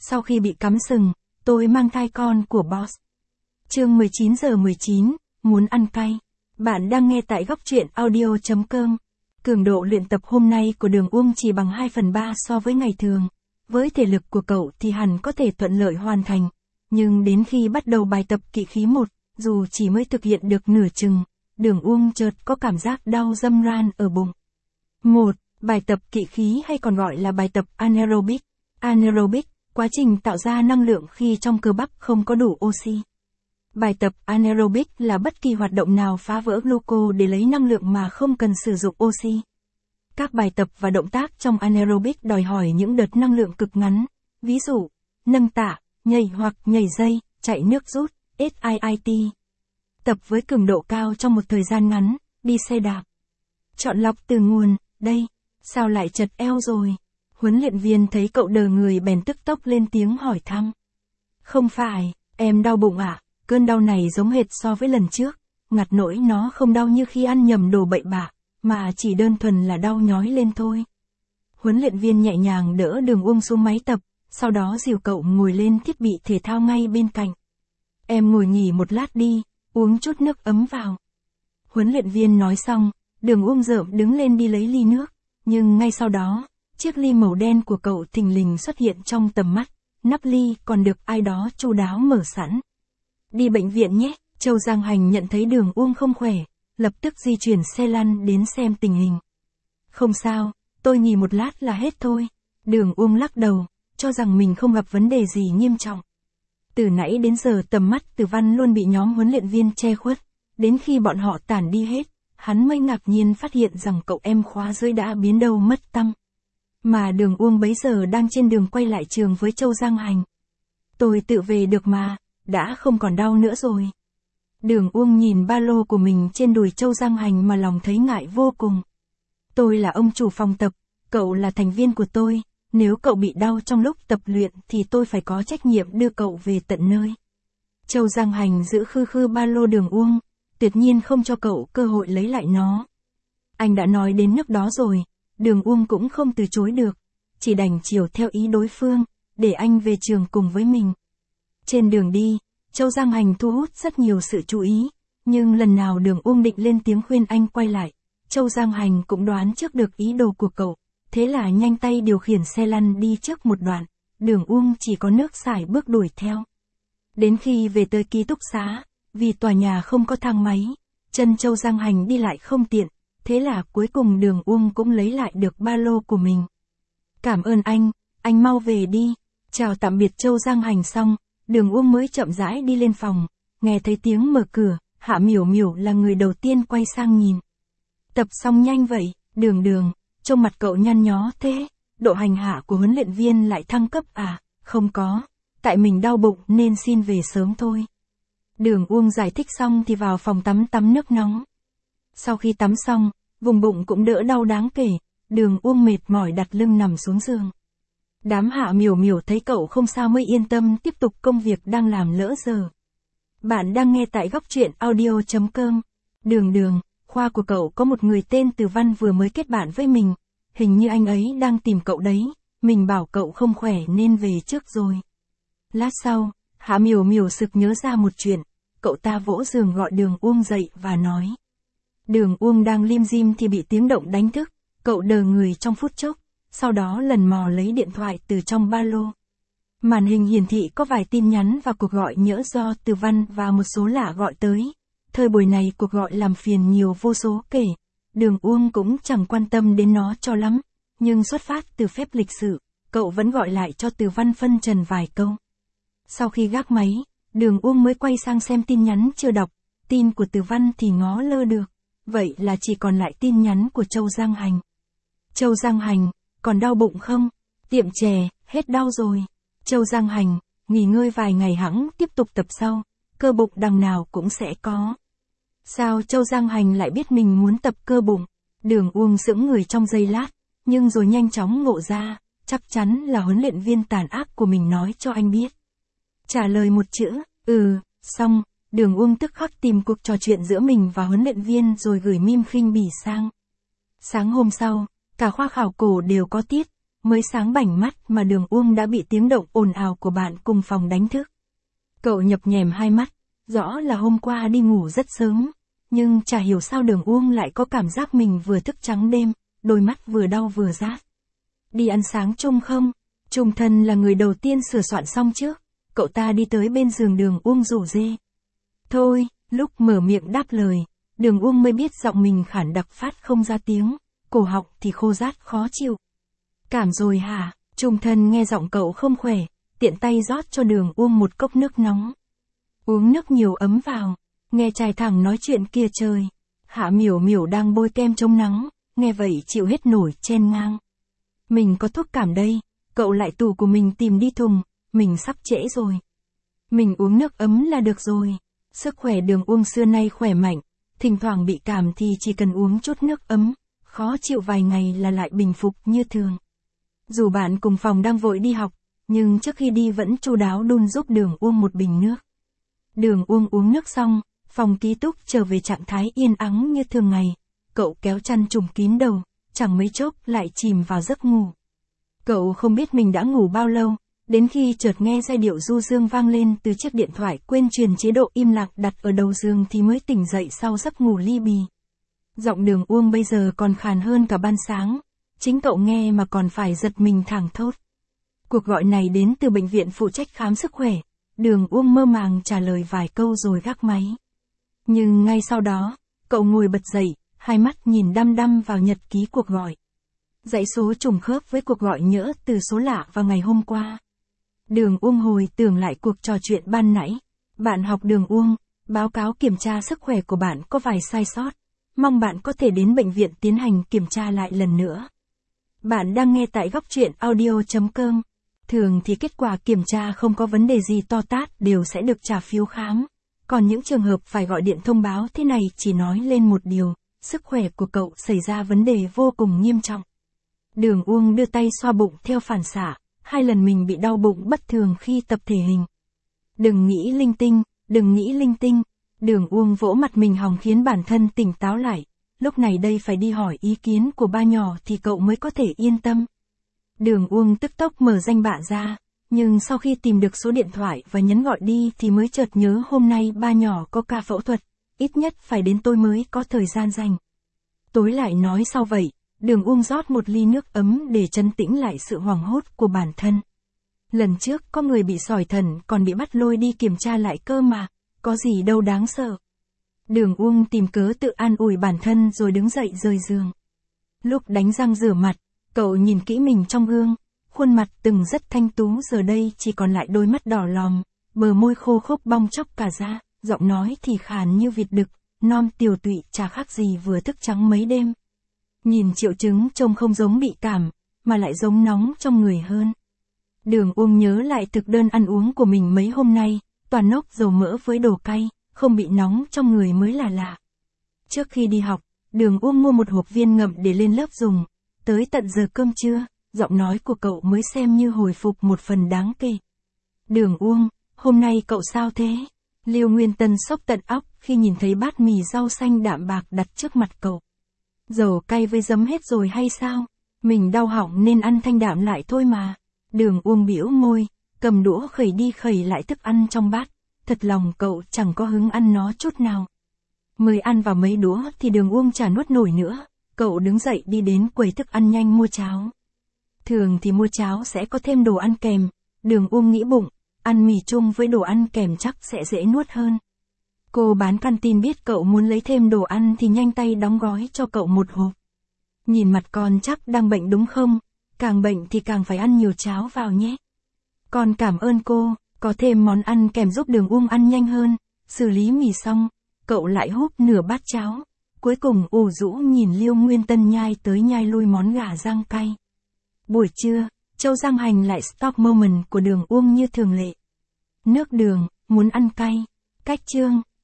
Sau khi bị cắm sừng, tôi mang thai con của boss. Chương 19:19, muốn ăn cay. Bạn đang nghe tại góc truyện audio.com. Cường độ luyện tập hôm nay của Đường Uông chỉ bằng 2/3 so với ngày thường. Với thể lực của cậu thì hẳn có thể thuận lợi hoàn thành. Nhưng đến khi bắt đầu bài tập kỵ khí 1, dù chỉ mới thực hiện được nửa chừng, Đường Uông chợt có cảm giác đau râm ran ở bụng. 1. Bài tập kỵ khí hay còn gọi là bài tập anaerobic. Anaerobic, quá trình tạo ra năng lượng khi trong cơ bắp không có đủ oxy. Bài tập anaerobic là bất kỳ hoạt động nào phá vỡ gluco để lấy năng lượng mà không cần sử dụng oxy. Các bài tập và động tác trong anaerobic đòi hỏi những đợt năng lượng cực ngắn, ví dụ, nâng tạ, nhảy hoặc nhảy dây, chạy nước rút, HIIT. Tập với cường độ cao trong một thời gian ngắn, đi xe đạp. Chọn lọc từ nguồn, đây, sao lại chật eo rồi? Huấn luyện viên thấy cậu đờ người bèn tức tốc lên tiếng hỏi thăm. Không phải, em đau bụng à? Cơn đau này giống hệt so với lần trước, ngặt nỗi nó không đau như khi ăn nhầm đồ bậy bạ, mà chỉ đơn thuần là đau nhói lên thôi. Huấn luyện viên nhẹ nhàng đỡ Đường Uông xuống máy tập, sau đó dìu cậu ngồi lên thiết bị thể thao ngay bên cạnh. Em ngồi nghỉ một lát đi, uống chút nước ấm vào. Huấn luyện viên nói xong, Đường Uông rợm đứng lên đi lấy ly nước, nhưng ngay sau đó, chiếc ly màu đen của cậu thình lình xuất hiện trong tầm mắt, nắp ly còn được ai đó chu đáo mở sẵn. Đi bệnh viện nhé. Châu Giang Hành nhận thấy Đường Uông không khỏe, lập tức di chuyển xe lăn đến xem tình hình. Không sao, tôi nghỉ một lát là hết thôi. Đường Uông lắc đầu, cho rằng mình không gặp vấn đề gì nghiêm trọng. Từ nãy đến giờ tầm mắt Từ Văn luôn bị nhóm huấn luyện viên che khuất, đến khi bọn họ tản đi hết, hắn mới ngạc nhiên phát hiện rằng cậu em khóa dưới đã biến đâu mất tăm. Mà Đường Uông bấy giờ đang trên đường quay lại trường với Châu Giang Hành. Tôi tự về được mà, đã không còn đau nữa rồi. Đường Uông nhìn ba lô của mình trên đùi Châu Giang Hành mà lòng thấy ngại vô cùng. Tôi là ông chủ phòng tập, cậu là thành viên của tôi, nếu cậu bị đau trong lúc tập luyện thì tôi phải có trách nhiệm đưa cậu về tận nơi. Châu Giang Hành giữ khư khư ba lô Đường Uông, tuyệt nhiên không cho cậu cơ hội lấy lại nó. Anh đã nói đến nước đó rồi, Đường Uông cũng không từ chối được, chỉ đành chiều theo ý đối phương, để anh về trường cùng với mình. Trên đường đi, Châu Giang Hành thu hút rất nhiều sự chú ý, nhưng lần nào Đường Uông định lên tiếng khuyên anh quay lại, Châu Giang Hành cũng đoán trước được ý đồ của cậu, thế là nhanh tay điều khiển xe lăn đi trước một đoạn, Đường Uông chỉ có nước sải bước đuổi theo. Đến khi về tới ký túc xá, vì tòa nhà không có thang máy, chân Châu Giang Hành đi lại không tiện, thế là cuối cùng Đường Uông cũng lấy lại được ba lô của mình. Cảm ơn anh mau về đi. Chào tạm biệt Châu Giang Hành xong, Đường Uông mới chậm rãi đi lên phòng, nghe thấy tiếng mở cửa, Hạ Miểu Miểu là người đầu tiên quay sang nhìn. Tập xong nhanh vậy, Đường, trông mặt cậu nhăn nhó thế, độ hành hạ của huấn luyện viên lại thăng cấp à? Không có, tại mình đau bụng nên xin về sớm thôi. Đường Uông giải thích xong thì vào phòng tắm nước nóng. Sau khi tắm xong, vùng bụng cũng đỡ đau đáng kể, Đường Uông mệt mỏi đặt lưng nằm xuống giường. Đám Hạ Miểu Miểu thấy cậu không sao mới yên tâm tiếp tục công việc đang làm lỡ giờ. Bạn đang nghe tại góc truyện audio.com. Đường, khoa của cậu có một người tên Từ Văn vừa mới kết bạn với mình, hình như anh ấy đang tìm cậu đấy, mình bảo cậu không khỏe nên về trước rồi. Lát sau, Hạ Miểu Miểu sực nhớ ra một chuyện, cậu ta vỗ giường gọi Đường Uông dậy và nói. Đường Uông đang lim dim thì bị tiếng động đánh thức, cậu đờ người trong phút chốc, sau đó lần mò lấy điện thoại từ trong ba lô. Màn hình hiển thị có vài tin nhắn và cuộc gọi nhỡ do Từ Văn và một số lạ gọi tới. Thời buổi này cuộc gọi làm phiền nhiều vô số kể, Đường Uông cũng chẳng quan tâm đến nó cho lắm, nhưng xuất phát từ phép lịch sự, cậu vẫn gọi lại cho Từ Văn phân trần vài câu. Sau khi gác máy, Đường Uông mới quay sang xem tin nhắn chưa đọc, tin của Từ Văn thì ngó lơ được, vậy là chỉ còn lại tin nhắn của Châu Giang Hành. Châu Giang Hành, còn đau bụng không? Tiệm chè, hết đau rồi. Châu Giang Hành, nghỉ ngơi vài ngày hẵng tiếp tục tập sau, cơ bụng đằng nào cũng sẽ có. Sao Châu Giang Hành lại biết mình muốn tập cơ bụng? Đường Uông sững người trong giây lát, nhưng rồi nhanh chóng ngộ ra, chắc chắn là huấn luyện viên tàn ác của mình nói cho anh biết. Trả lời một chữ, xong, Đường Uông tức khắc tìm cuộc trò chuyện giữa mình và huấn luyện viên rồi gửi meme khinh bỉ sang. Sáng hôm sau, cả khoa khảo cổ đều có tiết, mới sáng bảnh mắt mà Đường Uông đã bị tiếng động ồn ào của bạn cùng phòng đánh thức. Cậu nhập nhèm hai mắt, rõ là hôm qua đi ngủ rất sớm, nhưng chả hiểu sao Đường Uông lại có cảm giác mình vừa thức trắng đêm, đôi mắt vừa đau vừa rát. Đi ăn sáng chung không? Trung Thân là người đầu tiên sửa soạn xong trước, cậu ta đi tới bên giường Đường Uông rủ rê. Thôi, lúc mở miệng đáp lời, Đường Uông mới biết giọng mình khản đặc phát không ra tiếng, cổ họng thì khô rát khó chịu. Cảm rồi hả? Trung Thân nghe giọng cậu không khỏe, tiện tay rót cho Đường Uông một cốc nước nóng. Uống nước nhiều ấm vào, nghe trai thẳng nói chuyện kia trời. Hạ Miểu Miểu đang bôi kem chống nắng, nghe vậy chịu hết nổi chen ngang. Mình có thuốc cảm đây, cậu lại tủ của mình tìm đi thùng, mình sắp trễ rồi. Mình uống nước ấm là được rồi. Sức khỏe Đường Uông xưa nay khỏe mạnh, thỉnh thoảng bị cảm thì chỉ cần uống chút nước ấm, khó chịu vài ngày là lại bình phục như thường. Dù bạn cùng phòng đang vội đi học, nhưng trước khi đi vẫn chu đáo đun giúp Đường Uông một bình nước. Đường Uông uống nước xong, phòng ký túc trở về trạng thái yên ắng như thường ngày. Cậu kéo chăn trùm kín đầu, chẳng mấy chốc lại chìm vào giấc ngủ. Cậu không biết mình đã ngủ bao lâu, đến khi chợt nghe giai điệu du dương vang lên từ chiếc điện thoại quên truyền chế độ im lặng đặt ở đầu giường thì mới tỉnh dậy sau giấc ngủ li bì. Giọng Đường Uông bây giờ còn khàn hơn cả ban sáng, chính cậu nghe mà còn phải giật mình thảng thốt. Cuộc gọi này đến từ bệnh viện phụ trách khám sức khỏe. Đường Uông mơ màng trả lời vài câu rồi gác máy. Nhưng ngay sau đó, cậu ngồi bật dậy, hai mắt nhìn đăm đăm vào nhật ký cuộc gọi. Dãy số trùng khớp với cuộc gọi nhỡ từ số lạ vào ngày hôm qua. Đường Uông hồi tưởng lại cuộc trò chuyện ban nãy. Bạn học Đường Uông, báo cáo kiểm tra sức khỏe của bạn có vài sai sót. Mong bạn có thể đến bệnh viện tiến hành kiểm tra lại lần nữa. Bạn đang nghe tại góc truyện audio.com. Thường thì kết quả kiểm tra không có vấn đề gì to tát đều sẽ được trả phiếu khám. Còn những trường hợp phải gọi điện thông báo thế này chỉ nói lên một điều, sức khỏe của cậu xảy ra vấn đề vô cùng nghiêm trọng. Đường Uông đưa tay xoa bụng theo phản xạ, 2 lần mình bị đau bụng bất thường khi tập thể hình. Đừng nghĩ linh tinh, đừng nghĩ linh tinh. Đường Uông vỗ mặt mình hòng khiến bản thân tỉnh táo lại. Lúc này đây phải đi hỏi ý kiến của ba nhỏ thì cậu mới có thể yên tâm. Đường Uông tức tốc mở danh bạ ra, nhưng sau khi tìm được số điện thoại và nhấn gọi đi thì mới chợt nhớ hôm nay ba nhỏ có ca phẫu thuật, ít nhất phải đến tối mới có thời gian dành. Tối lại nói sau vậy, Đường Uông rót một ly nước ấm để trấn tĩnh lại sự hoảng hốt của bản thân. Lần trước có người bị sỏi thận còn bị bắt lôi đi kiểm tra lại cơ mà, có gì đâu đáng sợ. Đường Uông tìm cớ tự an ủi bản thân rồi đứng dậy rời giường. Lúc đánh răng rửa mặt, cậu nhìn kỹ mình trong gương, khuôn mặt từng rất thanh tú giờ đây chỉ còn lại đôi mắt đỏ lòm, bờ môi khô khốc bong chóc cả da, giọng nói thì khàn như vịt đực, non tiều tụy chả khác gì vừa thức trắng mấy đêm. Nhìn triệu chứng trông không giống bị cảm, mà lại giống nóng trong người hơn. Đường Uông nhớ lại thực đơn ăn uống của mình mấy hôm nay, toàn nốc dầu mỡ với đồ cay, không bị nóng trong người mới là lạ. Trước khi đi học, Đường Uông mua một hộp viên ngậm để lên lớp dùng. Tới tận giờ cơm trưa, giọng nói của cậu mới xem như hồi phục một phần đáng kể. Đường Uông, hôm nay cậu sao thế? Liêu Nguyên Tân sốc tận óc khi nhìn thấy bát mì rau xanh đạm bạc đặt trước mặt cậu. Dầu cay với giấm hết rồi hay sao? Mình đau họng nên ăn thanh đạm lại thôi mà. Đường Uông bĩu môi, cầm đũa khẩy đi khẩy lại thức ăn trong bát. Thật lòng cậu chẳng có hứng ăn nó chút nào. Mới ăn vào mấy đũa thì Đường Uông chả nuốt nổi nữa. Cậu đứng dậy đi đến quầy thức ăn nhanh mua cháo. Thường thì mua cháo sẽ có thêm đồ ăn kèm. Đường Uông nghĩ bụng, ăn mì chung với đồ ăn kèm chắc sẽ dễ nuốt hơn. Cô bán canteen biết cậu muốn lấy thêm đồ ăn thì nhanh tay đóng gói cho cậu một hộp. Nhìn mặt con chắc đang bệnh đúng không? Càng bệnh thì càng phải ăn nhiều cháo vào nhé. Con cảm ơn cô, có thêm món ăn kèm giúp Đường Uông ăn nhanh hơn. Xử lý mì xong, cậu lại húp nửa bát cháo. Cuối cùng ủ rũ nhìn Liêu Nguyên Tân nhai tới nhai lui món gà rang cay. Buổi trưa, Châu Giang Hành lại stock moment của Đường Uông như thường lệ. Nước đường, muốn ăn cay. Cách chương.